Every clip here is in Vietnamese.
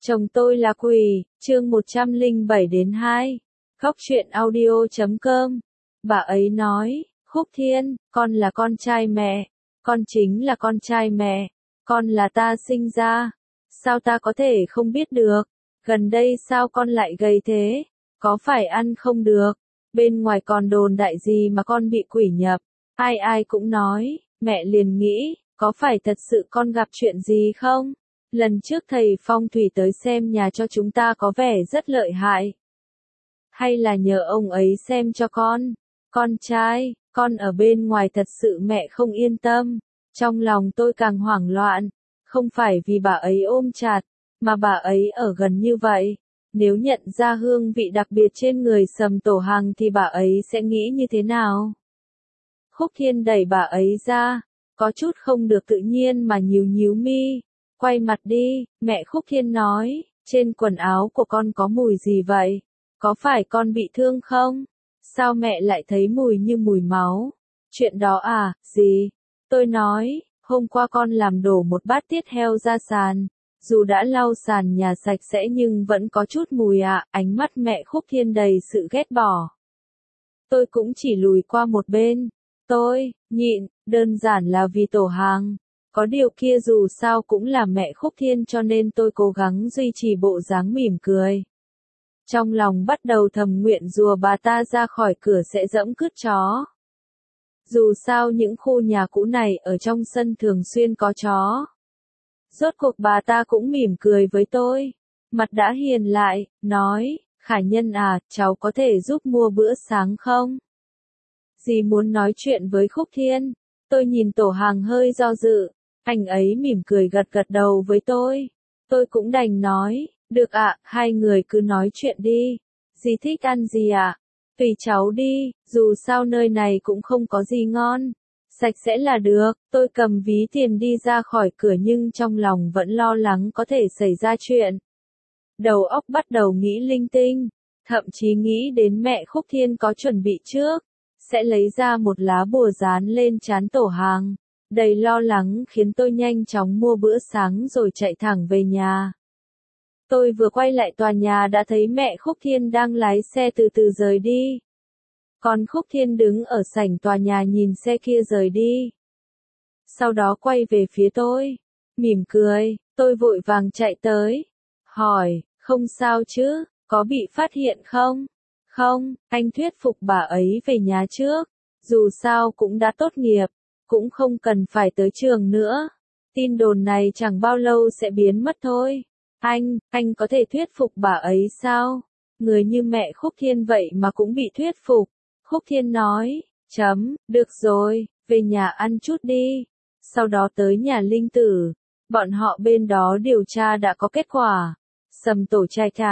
Chồng tôi là quỷ, chương 107-2. Góc truyện audio.com. Bà ấy nói, Khúc Thiên, con là con trai mẹ, con chính là con trai mẹ, con là ta sinh ra, sao ta có thể không biết được, gần đây sao con lại gầy thế, có phải ăn không được, bên ngoài còn đồn đại gì mà con bị quỷ nhập, ai ai cũng nói, mẹ liền nghĩ, có phải thật sự con gặp chuyện gì không? Lần trước thầy phong thủy tới xem nhà cho chúng ta có vẻ rất lợi hại. Hay là nhờ ông ấy xem cho con trai, con ở bên ngoài thật sự mẹ không yên tâm. Trong lòng tôi càng hoảng loạn, không phải vì bà ấy ôm chặt, mà bà ấy ở gần như vậy. Nếu nhận ra hương vị đặc biệt trên người Sầm Tổ Hằng thì bà ấy sẽ nghĩ như thế nào? Khúc Thiên đẩy bà ấy ra, có chút không được tự nhiên mà nhíu nhíu mi. Quay mặt đi, mẹ Khúc Thiên nói, trên quần áo của con có mùi gì vậy? Có phải con bị thương không? Sao mẹ lại thấy mùi như mùi máu? Chuyện đó à, gì? Tôi nói, hôm qua con làm đổ một bát tiết heo ra sàn. Dù đã lau sàn nhà sạch sẽ nhưng vẫn có chút mùi ạ, ánh mắt mẹ Khúc Thiên đầy sự ghét bỏ. Tôi cũng chỉ lùi qua một bên. Tôi, nhịn, đơn giản là vì Tổ Hằng. Có điều kia dù sao cũng là mẹ Khúc Thiên cho nên tôi cố gắng duy trì bộ dáng mỉm cười. Trong lòng bắt đầu thầm nguyện rùa bà ta ra khỏi cửa sẽ giẫm cứt chó. Dù sao những khu nhà cũ này ở trong sân thường xuyên có chó. Rốt cuộc bà ta cũng mỉm cười với tôi. Mặt đã hiền lại, nói, Khả Nhân à, cháu có thể giúp mua bữa sáng không? Dì muốn nói chuyện với Khúc Thiên. Tôi nhìn Tổ Hằng hơi do dự. Anh ấy mỉm cười gật gật đầu với tôi. Tôi cũng đành nói, được ạ, hai người cứ nói chuyện đi. Dì thích ăn gì ạ? Tùy cháu đi, dù sao nơi này cũng không có gì ngon. Sạch sẽ là được, tôi cầm ví tiền đi ra khỏi cửa nhưng trong lòng vẫn lo lắng có thể xảy ra chuyện. Đầu óc bắt đầu nghĩ linh tinh, thậm chí nghĩ đến mẹ Khúc Thiên có chuẩn bị trước. Sẽ lấy ra một lá bùa dán lên trán Tổ Hằng. Đầy lo lắng khiến tôi nhanh chóng mua bữa sáng rồi chạy thẳng về nhà. Tôi vừa quay lại tòa nhà đã thấy mẹ Khúc Thiên đang lái xe từ từ rời đi. Còn Khúc Thiên đứng ở sảnh tòa nhà nhìn xe kia rời đi. Sau đó quay về phía tôi. Mỉm cười, tôi vội vàng chạy tới. Hỏi, không sao chứ, có bị phát hiện không? Không, anh thuyết phục bà ấy về nhà trước. Dù sao cũng đã tốt nghiệp. Cũng không cần phải tới trường nữa. Tin đồn này chẳng bao lâu sẽ biến mất thôi. Anh có thể thuyết phục bà ấy sao? Người như mẹ Khúc Thiên vậy mà cũng bị thuyết phục. Khúc Thiên nói, được rồi, về nhà ăn chút đi. Sau đó tới nhà Linh Tử. Bọn họ bên đó điều tra đã có kết quả. Sầm Tổ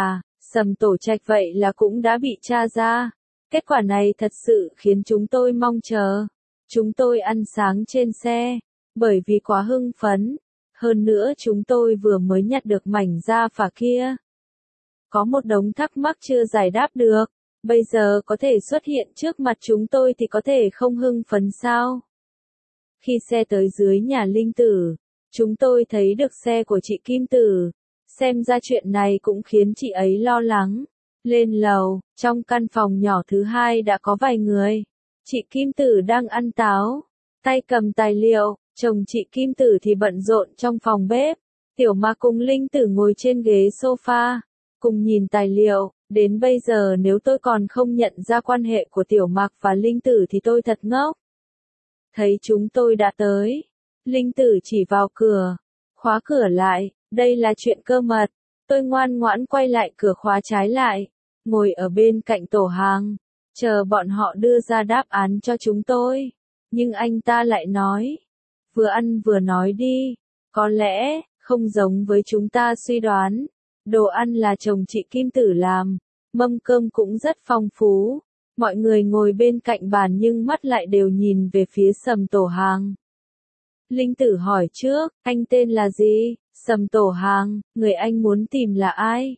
Trạch vậy là cũng đã bị tra ra. Kết quả này thật sự khiến chúng tôi mong chờ. Chúng tôi ăn sáng trên xe, bởi vì quá hưng phấn. Hơn nữa chúng tôi vừa mới nhặt được mảnh da phả kia. Có một đống thắc mắc chưa giải đáp được, bây giờ có thể xuất hiện trước mặt chúng tôi thì có thể không hưng phấn sao? Khi xe tới dưới nhà Linh Tử, chúng tôi thấy được xe của chị Kim Tử. Xem ra chuyện này cũng khiến chị ấy lo lắng. Lên lầu, trong căn phòng nhỏ thứ hai đã có vài người. Chị Kim Tử đang ăn táo, tay cầm tài liệu, chồng chị Kim Tử thì bận rộn trong phòng bếp. Tiểu Mạc cùng Linh Tử ngồi trên ghế sofa, cùng nhìn tài liệu. Đến bây giờ nếu tôi còn không nhận ra quan hệ của Tiểu Mạc và Linh Tử thì tôi thật ngốc. Thấy chúng tôi đã tới, Linh Tử chỉ vào cửa, khóa cửa lại, đây là chuyện cơ mật. Tôi ngoan ngoãn quay lại cửa khóa trái lại, ngồi ở bên cạnh Tổ Hằng. Chờ bọn họ đưa ra đáp án cho chúng tôi. Nhưng anh ta lại nói. Vừa ăn vừa nói đi. Có lẽ, không giống với chúng ta suy đoán. Đồ ăn là chồng chị Kim Tử làm. Mâm cơm cũng rất phong phú. Mọi người ngồi bên cạnh bàn nhưng mắt lại đều nhìn về phía Sầm Tổ Hằng. Linh Tử hỏi trước, anh tên là gì? Sầm Tổ Hằng, người anh muốn tìm là ai?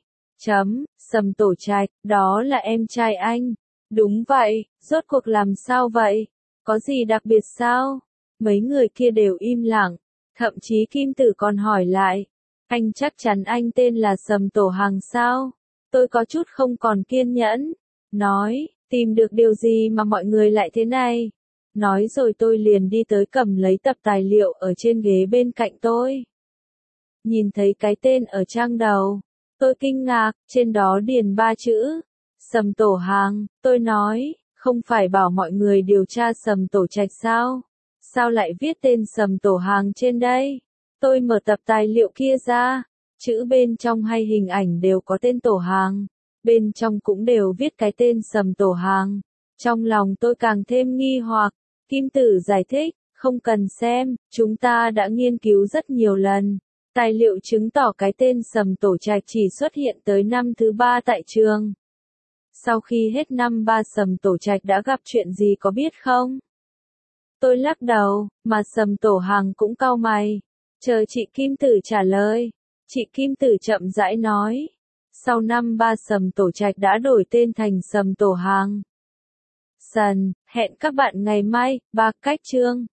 Sầm Tổ Trạch, đó là em trai anh. Đúng vậy, rốt cuộc làm sao vậy? Có gì đặc biệt sao? Mấy người kia đều im lặng, thậm chí Kim Tử còn hỏi lại. Anh chắc chắn anh tên là Sầm Tổ Hàng sao? Tôi có chút không còn kiên nhẫn. Nói, tìm được điều gì mà mọi người lại thế này? Nói rồi tôi liền đi tới cầm lấy tập tài liệu ở trên ghế bên cạnh tôi. Nhìn thấy cái tên ở trang đầu. Tôi kinh ngạc, trên đó điền 3 chữ. Sầm Tổ Hàng, tôi nói, không phải bảo mọi người điều tra Sầm Tổ Trạch sao? Sao lại viết tên Sầm Tổ Hàng trên đây? Tôi mở tập tài liệu kia ra, chữ bên trong hay hình ảnh đều có tên Tổ Hàng, bên trong cũng đều viết cái tên Sầm Tổ Hàng. Trong lòng tôi càng thêm nghi hoặc, Kim Tử giải thích, không cần xem, chúng ta đã nghiên cứu rất nhiều lần. Tài liệu chứng tỏ cái tên Sầm Tổ Trạch chỉ xuất hiện tới năm thứ 3 tại trường. Sau khi hết năm 3 Sầm Tổ Trạch đã gặp chuyện gì có biết không? Tôi lắc đầu, mà Sầm Tổ Hàng cũng cau mày. Chờ chị Kim Tử trả lời. Chị Kim Tử chậm rãi nói. Sau năm 3 Sầm Tổ Trạch đã đổi tên thành Sầm Tổ Hàng. Hẹn các bạn ngày mai, 3 cách chương.